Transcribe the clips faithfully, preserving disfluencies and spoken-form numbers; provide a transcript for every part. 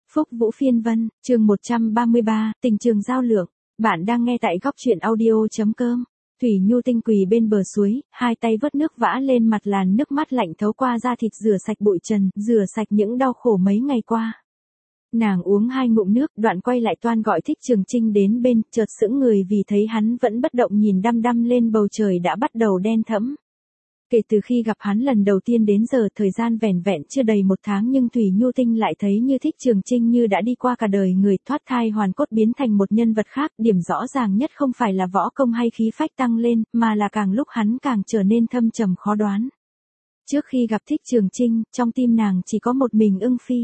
Phúc Vũ Phiên Vân, chương một trăm ba mươi ba, tình trường giao lượng. Bạn đang nghe tại góc truyện audio.com. Thủy Nhu Tinh quỳ bên bờ suối, hai tay vớt nước vã lên mặt làn nước mắt lạnh thấu qua da thịt, rửa sạch bụi trần, rửa sạch những đau khổ mấy ngày qua. Nàng uống hai ngụm nước, đoạn quay lại toan gọi Thích Trường Trinh đến bên, chợt sững người vì thấy hắn vẫn bất động nhìn đăm đăm lên bầu trời đã bắt đầu đen thẫm. Kể từ khi gặp hắn lần đầu tiên đến giờ, thời gian vẻn vẹn chưa đầy một tháng, nhưng Thủy Nhu Tinh lại thấy như Thích Trường Trinh như đã đi qua cả đời người, thoát thai hoàn cốt biến thành một nhân vật khác. Điểm rõ ràng nhất không phải là võ công hay khí phách tăng lên, mà là càng lúc hắn càng trở nên thâm trầm khó đoán. Trước khi gặp Thích Trường Trinh, trong tim nàng chỉ có một mình Ưng Phi.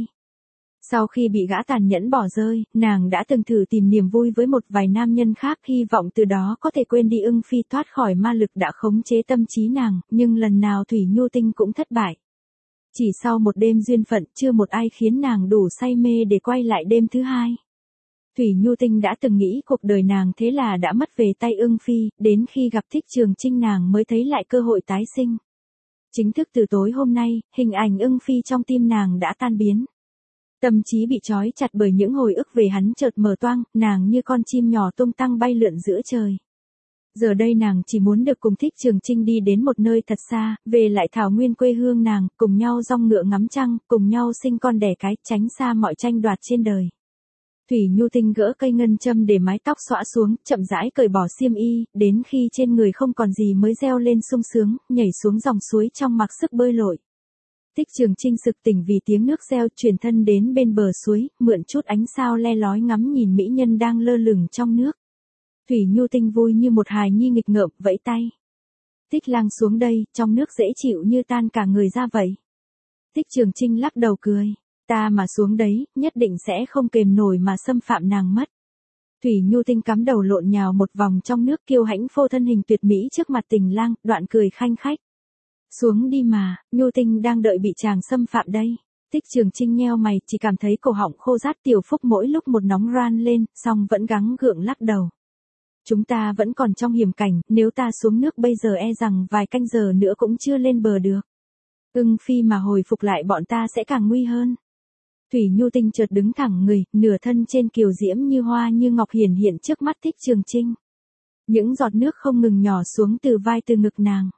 Sau khi bị gã tàn nhẫn bỏ rơi, nàng đã từng thử tìm niềm vui với một vài nam nhân khác, hy vọng từ đó có thể quên đi Ưng Phi, thoát khỏi ma lực đã khống chế tâm trí nàng, nhưng lần nào Thủy Nhu Tinh cũng thất bại. Chỉ sau một đêm duyên phận, chưa một ai khiến nàng đủ say mê để quay lại đêm thứ hai. Thủy Nhu Tinh đã từng nghĩ cuộc đời nàng thế là đã mất về tay Ưng Phi, đến khi gặp Thích Trường Trinh nàng mới thấy lại cơ hội tái sinh. Chính thức từ tối hôm nay, hình ảnh Ưng Phi trong tim nàng đã tan biến. Tâm trí bị trói chặt bởi những hồi ức về hắn chợt mở toang, nàng như con chim nhỏ tung tăng bay lượn giữa trời. Giờ đây nàng chỉ muốn được cùng Thích Trường Trinh đi đến một nơi thật xa, về lại thảo nguyên quê hương nàng, cùng nhau dong ngựa ngắm trăng, cùng nhau sinh con đẻ cái, tránh xa mọi tranh đoạt trên đời. Thủy Nhu Tinh gỡ cây ngân châm để mái tóc xõa xuống, chậm rãi cởi bỏ xiêm y, đến khi trên người không còn gì mới reo lên sung sướng, nhảy xuống dòng suối trong mặc sức bơi lội. Thích Trường Trinh sực tỉnh vì tiếng nước reo, chuyển thân đến bên bờ suối, mượn chút ánh sao le lói ngắm nhìn mỹ nhân đang lơ lửng trong nước. Thủy Nhu Tinh vui như một hài nhi nghịch ngợm, vẫy tay. Thích Lang xuống đây, trong nước dễ chịu như tan cả người ra vậy. Thích Trường Trinh lắc đầu cười, ta mà xuống đấy, nhất định sẽ không kềm nổi mà xâm phạm nàng mất. Thủy Nhu Tinh cắm đầu lộn nhào một vòng trong nước, kiêu hãnh phô thân hình tuyệt mỹ trước mặt Tình Lang, đoạn cười khanh khách. Xuống đi mà, Nhu Tinh đang đợi bị chàng xâm phạm đây. Thích Trường Trinh nheo mày, chỉ cảm thấy cổ họng khô rát, tiểu phúc mỗi lúc một nóng ran lên, song vẫn gắng gượng lắc đầu. Chúng ta vẫn còn trong hiểm cảnh, nếu ta xuống nước bây giờ e rằng vài canh giờ nữa cũng chưa lên bờ được. Ưng Phi mà hồi phục lại bọn ta sẽ càng nguy hơn. Thủy Nhu Tinh chợt đứng thẳng người, nửa thân trên kiều diễm như hoa như ngọc hiển hiện trước mắt Thích Trường Trinh. Những giọt nước không ngừng nhỏ xuống từ vai từ ngực nàng.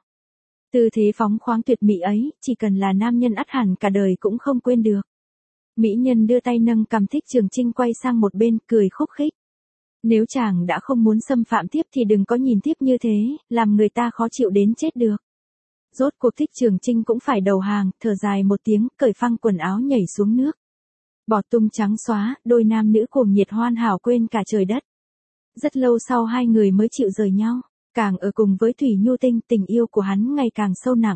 Tư thế phóng khoáng tuyệt mỹ ấy, chỉ cần là nam nhân ắt hẳn cả đời cũng không quên được. Mỹ nhân đưa tay nâng cằm Thích Trường Trinh quay sang một bên, cười khúc khích. Nếu chàng đã không muốn xâm phạm tiếp thì đừng có nhìn tiếp như thế, làm người ta khó chịu đến chết được. Rốt cuộc Thích Trường Trinh cũng phải đầu hàng, thở dài một tiếng, cởi phăng quần áo nhảy xuống nước. Bọt tung trắng xóa, đôi nam nữ cuồng nhiệt hoan hảo quên cả trời đất. Rất lâu sau hai người mới chịu rời nhau. Càng ở cùng với Thủy Nhu Tinh, tình yêu của hắn ngày càng sâu nặng.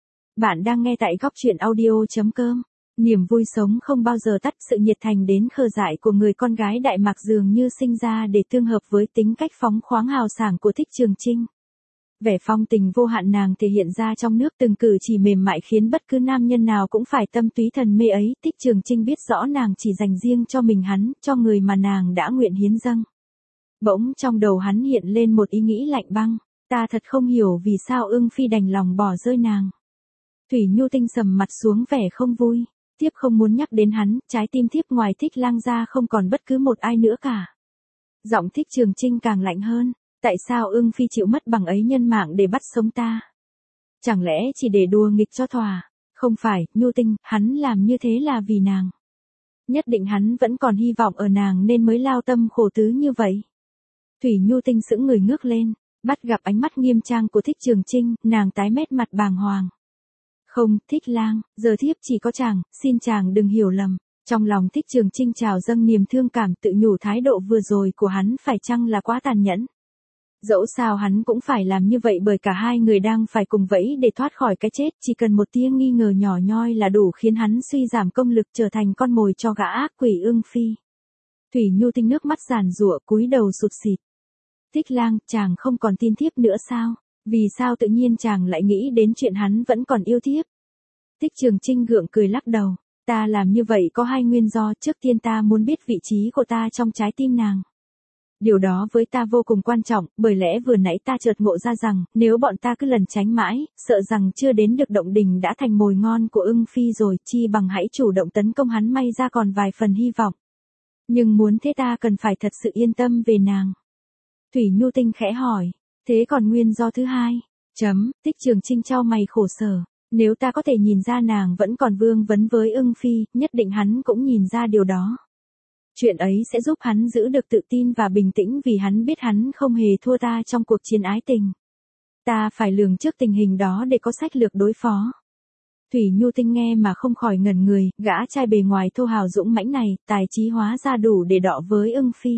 Bạn đang nghe tại góc truyện audio.com. Niềm vui sống không bao giờ tắt, sự nhiệt thành đến khờ dại của người con gái Đại Mạc dường như sinh ra để tương hợp với tính cách phóng khoáng hào sảng của Thích Trường Trinh. Vẻ phong tình vô hạn nàng thể hiện ra trong nước, từng cử chỉ mềm mại khiến bất cứ nam nhân nào cũng phải tâm túy thần mê ấy. Thích Trường Trinh biết rõ nàng chỉ dành riêng cho mình hắn, cho người mà nàng đã nguyện hiến dâng. Bỗng trong đầu hắn hiện lên một ý nghĩ lạnh băng, ta thật không hiểu vì sao Ưng Phi đành lòng bỏ rơi nàng. Thủy Nhu Tinh sầm mặt xuống vẻ không vui, tiếp không muốn nhắc đến hắn, trái tim thiếp ngoài Thích Lang ra không còn bất cứ một ai nữa cả. Giọng Thích Trường Trinh càng lạnh hơn, tại sao Ưng Phi chịu mất bằng ấy nhân mạng để bắt sống ta? Chẳng lẽ chỉ để đùa nghịch cho thỏa? Không phải, Nhu Tinh, hắn làm như thế là vì nàng. Nhất định hắn vẫn còn hy vọng ở nàng nên mới lao tâm khổ tứ như vậy. Thủy Nhu Tinh sững người ngước lên, bắt gặp ánh mắt nghiêm trang của Thích Trường Trinh, nàng tái mét mặt bàng hoàng. Không, Thích Lang, giờ thiếp chỉ có chàng, xin chàng đừng hiểu lầm. Trong lòng Thích Trường Trinh trào dâng niềm thương cảm, tự nhủ thái độ vừa rồi của hắn phải chăng là quá tàn nhẫn. Dẫu sao hắn cũng phải làm như vậy bởi cả hai người đang phải cùng vẫy để thoát khỏi cái chết, chỉ cần một tia nghi ngờ nhỏ nhoi là đủ khiến hắn suy giảm công lực, trở thành con mồi cho gã ác quỷ Ưng Phi. Thủy Nhu Tinh nước mắt giàn giụa, cúi đầu sụt sịt. Thích Lang, chàng không còn tin thiếp nữa sao? Vì sao tự nhiên chàng lại nghĩ đến chuyện hắn vẫn còn yêu thiếp? Thích Trường Trinh gượng cười lắc đầu, ta làm như vậy có hai nguyên do, trước tiên ta muốn biết vị trí của ta trong trái tim nàng. Điều đó với ta vô cùng quan trọng, bởi lẽ vừa nãy ta chợt ngộ ra rằng, nếu bọn ta cứ lẩn tránh mãi, sợ rằng chưa đến được động đình đã thành mồi ngon của Ưng Phi rồi, chi bằng hãy chủ động tấn công hắn, may ra còn vài phần hy vọng. Nhưng muốn thế ta cần phải thật sự yên tâm về nàng. Thủy Nhu Tinh khẽ hỏi, thế còn nguyên do thứ hai? Chấm, Tích Trường Trinh chau mày khổ sở, nếu ta có thể nhìn ra nàng vẫn còn vương vấn với Ưng Phi, nhất định hắn cũng nhìn ra điều đó. Chuyện ấy sẽ giúp hắn giữ được tự tin và bình tĩnh vì hắn biết hắn không hề thua ta trong cuộc chiến ái tình. Ta phải lường trước tình hình đó để có sách lược đối phó. Thủy Nhu Tinh nghe mà không khỏi ngẩn người, gã trai bề ngoài thô hào dũng mãnh này, tài trí hóa ra đủ để đọ với Ưng Phi.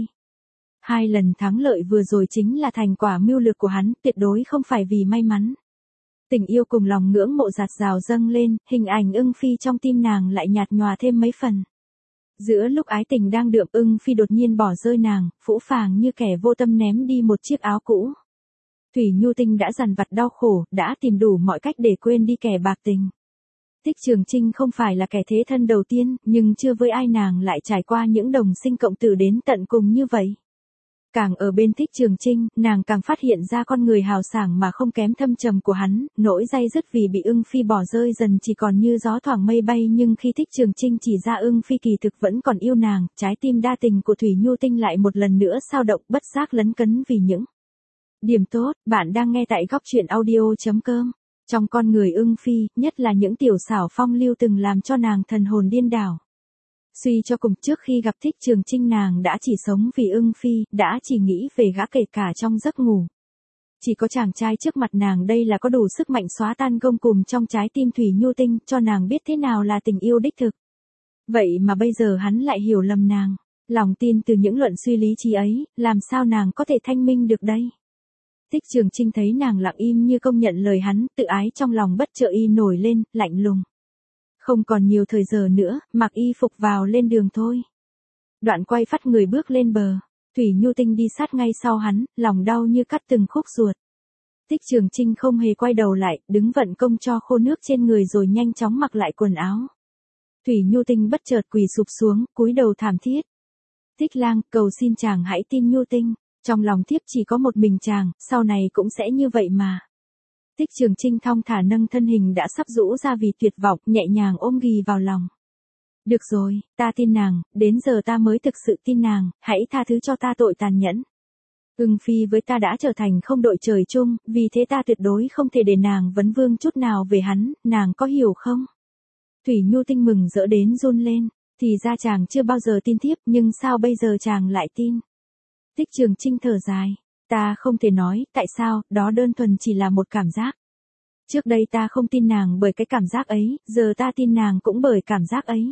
Hai lần thắng lợi vừa rồi chính là thành quả mưu lược của hắn, tuyệt đối không phải vì may mắn. Tình yêu cùng lòng ngưỡng mộ dạt dào dâng lên, hình ảnh Ưng Phi trong tim nàng lại nhạt nhòa thêm mấy phần. Giữa lúc ái tình đang đượm, Ưng Phi đột nhiên bỏ rơi nàng, phũ phàng như kẻ vô tâm ném đi một chiếc áo cũ. Thủy Nhu Tinh đã dằn vặt đau khổ, đã tìm đủ mọi cách để quên đi kẻ bạc tình. Tích Trường Trinh không phải là kẻ thế thân đầu tiên, nhưng chưa với ai nàng lại trải qua những đồng sinh cộng tử đến tận cùng như vậy. Càng ở bên Tích Trường Trinh, nàng càng phát hiện ra con người hào sảng mà không kém thâm trầm của hắn, nỗi day dứt vì bị Ưng Phi bỏ rơi dần chỉ còn như gió thoảng mây bay, nhưng khi Tích Trường Trinh chỉ ra Ưng Phi kỳ thực vẫn còn yêu nàng, trái tim đa tình của Thủy Nhu Tinh lại một lần nữa sao động, bất giác lấn cấn vì những điểm tốt. Bạn đang nghe tại góc truyện audio chấm com. Trong con người Ưng Phi, nhất là những tiểu xảo phong lưu từng làm cho nàng thần hồn điên đảo. Suy cho cùng, trước khi gặp Tích Trường Trinh nàng đã chỉ sống vì Ưng Phi, đã chỉ nghĩ về gã kể cả trong giấc ngủ. Chỉ có chàng trai trước mặt nàng đây là có đủ sức mạnh xóa tan gông cùm trong trái tim Thủy Nhu Tinh, cho nàng biết thế nào là tình yêu đích thực. Vậy mà bây giờ hắn lại hiểu lầm nàng. Lòng tin từ những luận suy lý trí ấy, làm sao nàng có thể thanh minh được đây? Tích Trường Trinh thấy nàng lặng im như công nhận lời hắn, tự ái trong lòng bất chợt y nổi lên, lạnh lùng. Không còn nhiều thời giờ nữa, mặc y phục vào lên đường thôi. Đoạn quay phát người bước lên bờ, Thủy Nhu Tinh đi sát ngay sau hắn, lòng đau như cắt từng khúc ruột. Tích Trường Trinh không hề quay đầu lại, đứng vận công cho khô nước trên người rồi nhanh chóng mặc lại quần áo. Thủy Nhu Tinh bất chợt quỳ sụp xuống, cúi đầu thảm thiết. Tích lang, cầu xin chàng hãy tin Nhu Tinh, trong lòng thiếp chỉ có một mình chàng, sau này cũng sẽ như vậy mà. Tích Trường Trinh thong thả nâng thân hình đã sắp rũ ra vì tuyệt vọng, nhẹ nhàng ôm ghì vào lòng. Được rồi, ta tin nàng, đến giờ ta mới thực sự tin nàng, hãy tha thứ cho ta tội tàn nhẫn. Ưng Phi với ta đã trở thành không đội trời chung, vì thế ta tuyệt đối không thể để nàng vấn vương chút nào về hắn, nàng có hiểu không? Thủy Nhu Tinh mừng rỡ đến run lên, thì ra chàng chưa bao giờ tin thiếp, nhưng sao bây giờ chàng lại tin? Tích Trường Trinh thở dài. Ta không thể nói, tại sao, đó đơn thuần chỉ là một cảm giác. Trước đây ta không tin nàng bởi cái cảm giác ấy, giờ ta tin nàng cũng bởi cảm giác ấy.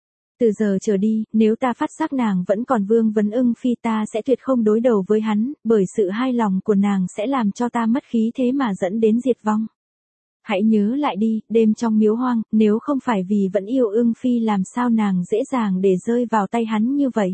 Từ giờ trở đi, nếu ta phát giác nàng vẫn còn vương vấn Ưng Phi ta sẽ tuyệt không đối đầu với hắn, bởi sự hai lòng của nàng sẽ làm cho ta mất khí thế mà dẫn đến diệt vong. Hãy nhớ lại đi, đêm trong miếu hoang, nếu không phải vì vẫn yêu Ưng Phi làm sao nàng dễ dàng để rơi vào tay hắn như vậy.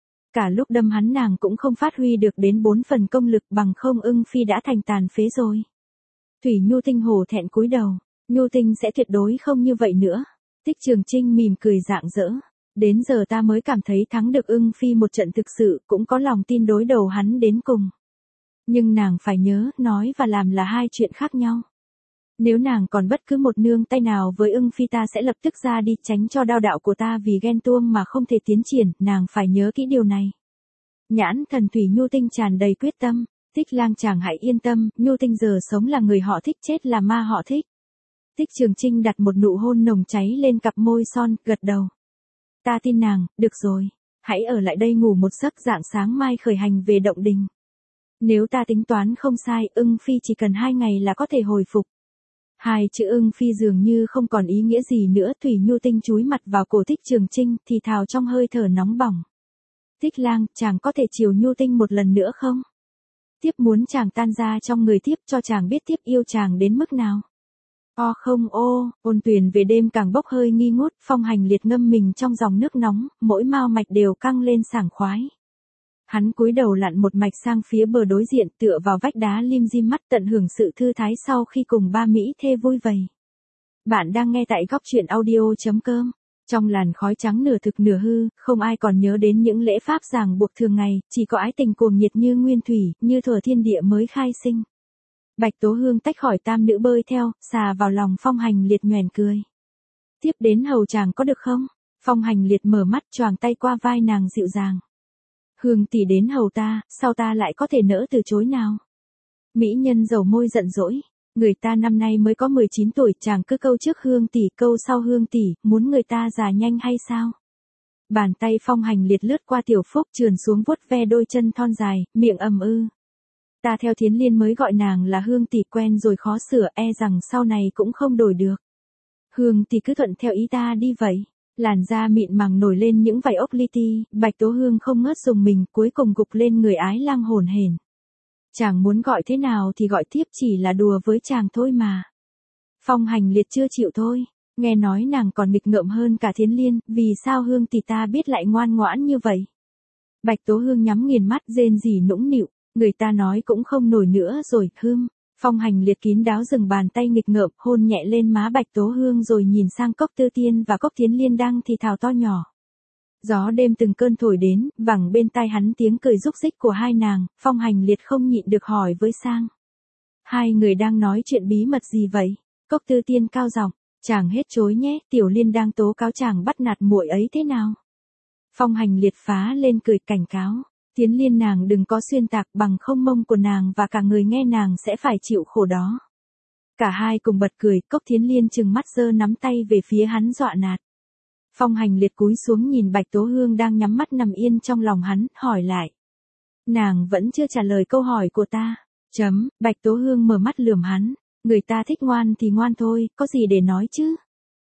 Cả lúc đâm hắn nàng cũng không phát huy được đến bốn phần công lực, bằng không Ưng Phi đã thành tàn phế rồi. Thủy Nhu Tinh hổ thẹn cúi đầu, Nhu Tinh sẽ tuyệt đối không như vậy nữa. Tích Trường Trinh mỉm cười rạng rỡ. Đến giờ ta mới cảm thấy thắng được Ưng Phi một trận thực sự, cũng có lòng tin đối đầu hắn đến cùng. Nhưng nàng phải nhớ, nói và làm là hai chuyện khác nhau. Nếu nàng còn bất cứ một nương tay nào với Ưng Phi ta sẽ lập tức ra đi, tránh cho đao đạo của ta vì ghen tuông mà không thể tiến triển, nàng phải nhớ kỹ điều này. Nhãn thần Thủy Nhu Tinh tràn đầy quyết tâm. Tích lang chàng hãy yên tâm, Nhu Tinh giờ sống là người họ Thích, chết là ma họ Thích. Tích Trường Trinh đặt một nụ hôn nồng cháy lên cặp môi son, gật đầu. Ta tin nàng, được rồi. Hãy ở lại đây ngủ một giấc, rạng sáng mai khởi hành về động đình. Nếu ta tính toán không sai, Ưng Phi chỉ cần hai ngày là có thể hồi phục. Hai chữ Ưng Phi dường như không còn ý nghĩa gì nữa. Thủy Nhu Tinh chúi mặt vào cổ Tích Trường Trinh, thì thào trong hơi thở nóng bỏng. Tích lang, chàng có thể chiều Nhu Tinh một lần nữa không? Tiếp muốn chàng tan ra trong người tiếp, cho chàng biết tiếp yêu chàng đến mức nào. O không ô, ôn tuyền về đêm càng bốc hơi nghi ngút, Phong Hành Liệt ngâm mình trong dòng nước nóng, mỗi mao mạch đều căng lên sảng khoái. Hắn cúi đầu lặn một mạch sang phía bờ đối diện, tựa vào vách đá lim dim mắt, tận hưởng sự thư thái sau khi cùng ba mỹ thê vui vầy. Bạn đang nghe tại góc truyện audio chấm com. Trong làn khói trắng nửa thực nửa hư, không ai còn nhớ đến những lễ pháp ràng buộc thường ngày, chỉ có ái tình cuồng nhiệt như nguyên thủy, như thuở thiên địa mới khai sinh. Bạch Tố Hương tách khỏi tam nữ bơi theo, xà vào lòng Phong Hành Liệt nhoẻn cười. Tiếp đến hầu chàng có được không? Phong Hành Liệt mở mắt choàng tay qua vai nàng dịu dàng. Hương tỷ đến hầu ta, sao ta lại có thể nỡ từ chối nào? Mỹ nhân dầu môi giận dỗi. Người ta năm nay mới có mười chín tuổi, chàng cứ câu trước Hương tỷ câu sau Hương tỷ, muốn người ta già nhanh hay sao? Bàn tay Phong Hành Liệt lướt qua Tiểu Phúc trườn xuống vuốt ve đôi chân thon dài, miệng ầm ư. Ta theo Thiến Liên mới gọi nàng là Hương tỷ quen rồi khó sửa, e rằng sau này cũng không đổi được. Hương tỷ cứ thuận theo ý ta đi vậy. Làn da mịn màng nổi lên những vảy ốc li ti, Bạch Tố Hương không ngớt dùng mình, cuối cùng gục lên người ái lang hồn hển. Chàng muốn gọi thế nào thì gọi tiếp, chỉ là đùa với chàng thôi mà. Phong Hành Liệt chưa chịu thôi, nghe nói nàng còn nghịch ngợm hơn cả Thiến Liên, vì sao Hương tỷ ta biết lại ngoan ngoãn như vậy? Bạch Tố Hương nhắm nghiền mắt rên rỉ nũng nịu, người ta nói cũng không nổi nữa rồi, hưm. Phong Hành Liệt kín đáo dừng bàn tay nghịch ngợm, hôn nhẹ lên má Bạch Tố Hương rồi nhìn sang Cốc Tư Tiên và Cốc Thiến Liên đang thì thào to nhỏ. Gió đêm từng cơn thổi đến, vẳng bên tai hắn tiếng cười rúc rích của hai nàng, Phong Hành Liệt không nhịn được hỏi với sang. Hai người đang nói chuyện bí mật gì vậy? Cốc Tư Tiên cao giọng, chàng hết chối nhé, Tiểu Liên đang tố cáo chàng bắt nạt muội ấy thế nào? Phong Hành Liệt phá lên cười cảnh cáo. Thiến Liên nàng đừng có xuyên tạc, bằng không mông của nàng và cả người nghe nàng sẽ phải chịu khổ đó. Cả hai cùng bật cười, Cốc Thiến Liên trừng mắt giơ nắm tay về phía hắn dọa nạt. Phong Hành Liệt cúi xuống nhìn Bạch Tố Hương đang nhắm mắt nằm yên trong lòng hắn, hỏi lại. Nàng vẫn chưa trả lời câu hỏi của ta. Chấm, Bạch Tố Hương mở mắt lườm hắn, người ta thích ngoan thì ngoan thôi, có gì để nói chứ.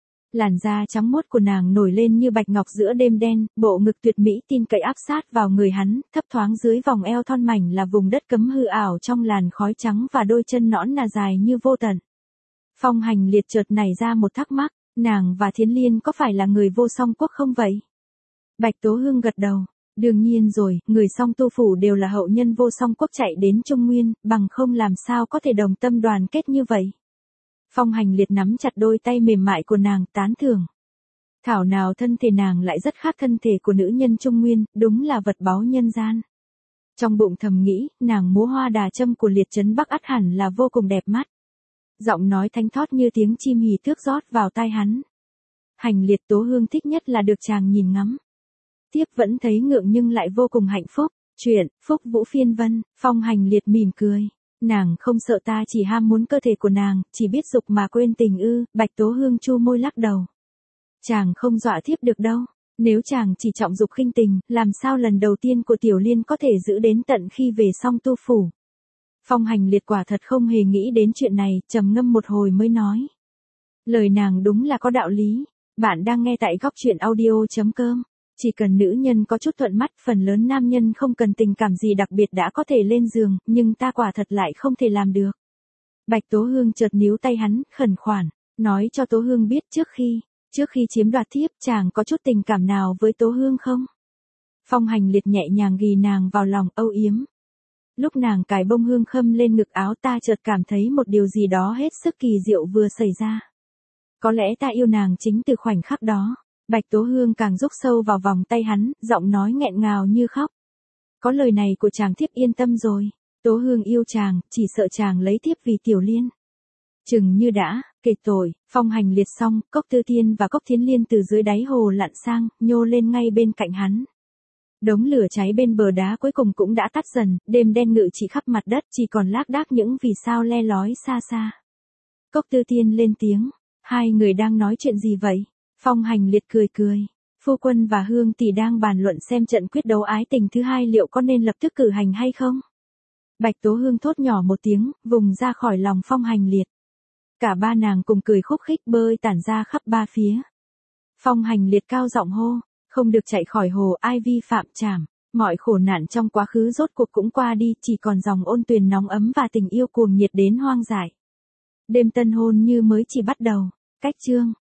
Làn da trắng muốt của nàng nổi lên như bạch ngọc giữa đêm đen, bộ ngực tuyệt mỹ tin cậy áp sát vào người hắn, thấp thoáng dưới vòng eo thon mảnh là vùng đất cấm hư ảo trong làn khói trắng và đôi chân nõn nà dài như vô tận. Phong Hành Liệt chợt nảy ra một thắc mắc, nàng và Thiến Liên có phải là người vô song quốc không vậy? Bạch Tố Hương gật đầu, đương nhiên rồi, người song tu phủ đều là hậu nhân vô song quốc chạy đến Trung Nguyên, bằng không làm sao có thể đồng tâm đoàn kết như vậy. Phong Hành Liệt nắm chặt đôi tay mềm mại của nàng, tán thưởng. Thảo nào thân thể nàng lại rất khác thân thể của nữ nhân Trung Nguyên, đúng là vật báu nhân gian. Trong bụng thầm nghĩ, nàng múa hoa đà châm của Liệt Trấn Bắc ắt hẳn là vô cùng đẹp mắt. Giọng nói thanh thót như tiếng chim hỉ thước rót vào tai hắn. Hành Liệt, Tố Hương thích nhất là được chàng nhìn ngắm. Tiếp vẫn thấy ngượng nhưng lại vô cùng hạnh phúc. Chuyện, Phúc Vũ Phiên Vân, Phong Hành Liệt mỉm cười. Nàng không sợ ta chỉ ham muốn cơ thể của nàng, chỉ biết dục mà quên tình ư, Bạch Tố Hương chu môi lắc đầu. Chàng không dọa thiếp được đâu, nếu chàng chỉ trọng dục khinh tình, làm sao lần đầu tiên của Tiểu Liên có thể giữ đến tận khi về xong tu phủ. Phong Hành Liệt quả thật không hề nghĩ đến chuyện này, trầm ngâm một hồi mới nói. Lời nàng đúng là có đạo lý, bạn đang nghe tại góc truyện audio.com. Chỉ cần nữ nhân có chút thuận mắt, phần lớn nam nhân không cần tình cảm gì đặc biệt đã có thể lên giường, nhưng ta quả thật lại không thể làm được. Bạch Tố Hương chợt níu tay hắn, khẩn khoản, nói cho Tố Hương biết trước khi, trước khi chiếm đoạt thiếp chàng có chút tình cảm nào với Tố Hương không? Phong Hành Liệt nhẹ nhàng ghì nàng vào lòng, âu yếm. Lúc nàng cài bông hương khâm lên ngực áo ta chợt cảm thấy một điều gì đó hết sức kỳ diệu vừa xảy ra. Có lẽ ta yêu nàng chính từ khoảnh khắc đó. Bạch Tố Hương càng rúc sâu vào vòng tay hắn, giọng nói nghẹn ngào như khóc. Có lời này của chàng thiếp yên tâm rồi. Tố Hương yêu chàng, chỉ sợ chàng lấy thiếp vì Tiểu Liên. Chừng như đã, kể tội, Phong Hành Liệt xong, Cốc Tư Tiên và Cốc Thiến Liên từ dưới đáy hồ lặn sang, nhô lên ngay bên cạnh hắn. Đống lửa cháy bên bờ đá cuối cùng cũng đã tắt dần, đêm đen ngự trị khắp mặt đất, chỉ còn lác đác những vì sao le lói xa xa. Cốc Tư Tiên lên tiếng, hai người đang nói chuyện gì vậy? Phong Hành Liệt cười cười, phu quân và Hương tỷ đang bàn luận xem trận quyết đấu ái tình thứ hai liệu có nên lập tức cử hành hay không. Bạch Tố Hương thốt nhỏ một tiếng, vùng ra khỏi lòng Phong Hành Liệt. Cả ba nàng cùng cười khúc khích bơi tản ra khắp ba phía. Phong Hành Liệt cao giọng hô, không được chạy khỏi hồ, ai vi phạm trảm. Mọi khổ nạn trong quá khứ rốt cuộc cũng qua đi, chỉ còn dòng ôn tuyền nóng ấm và tình yêu cuồng nhiệt đến hoang dại. Đêm tân hôn như mới chỉ bắt đầu. Cách chương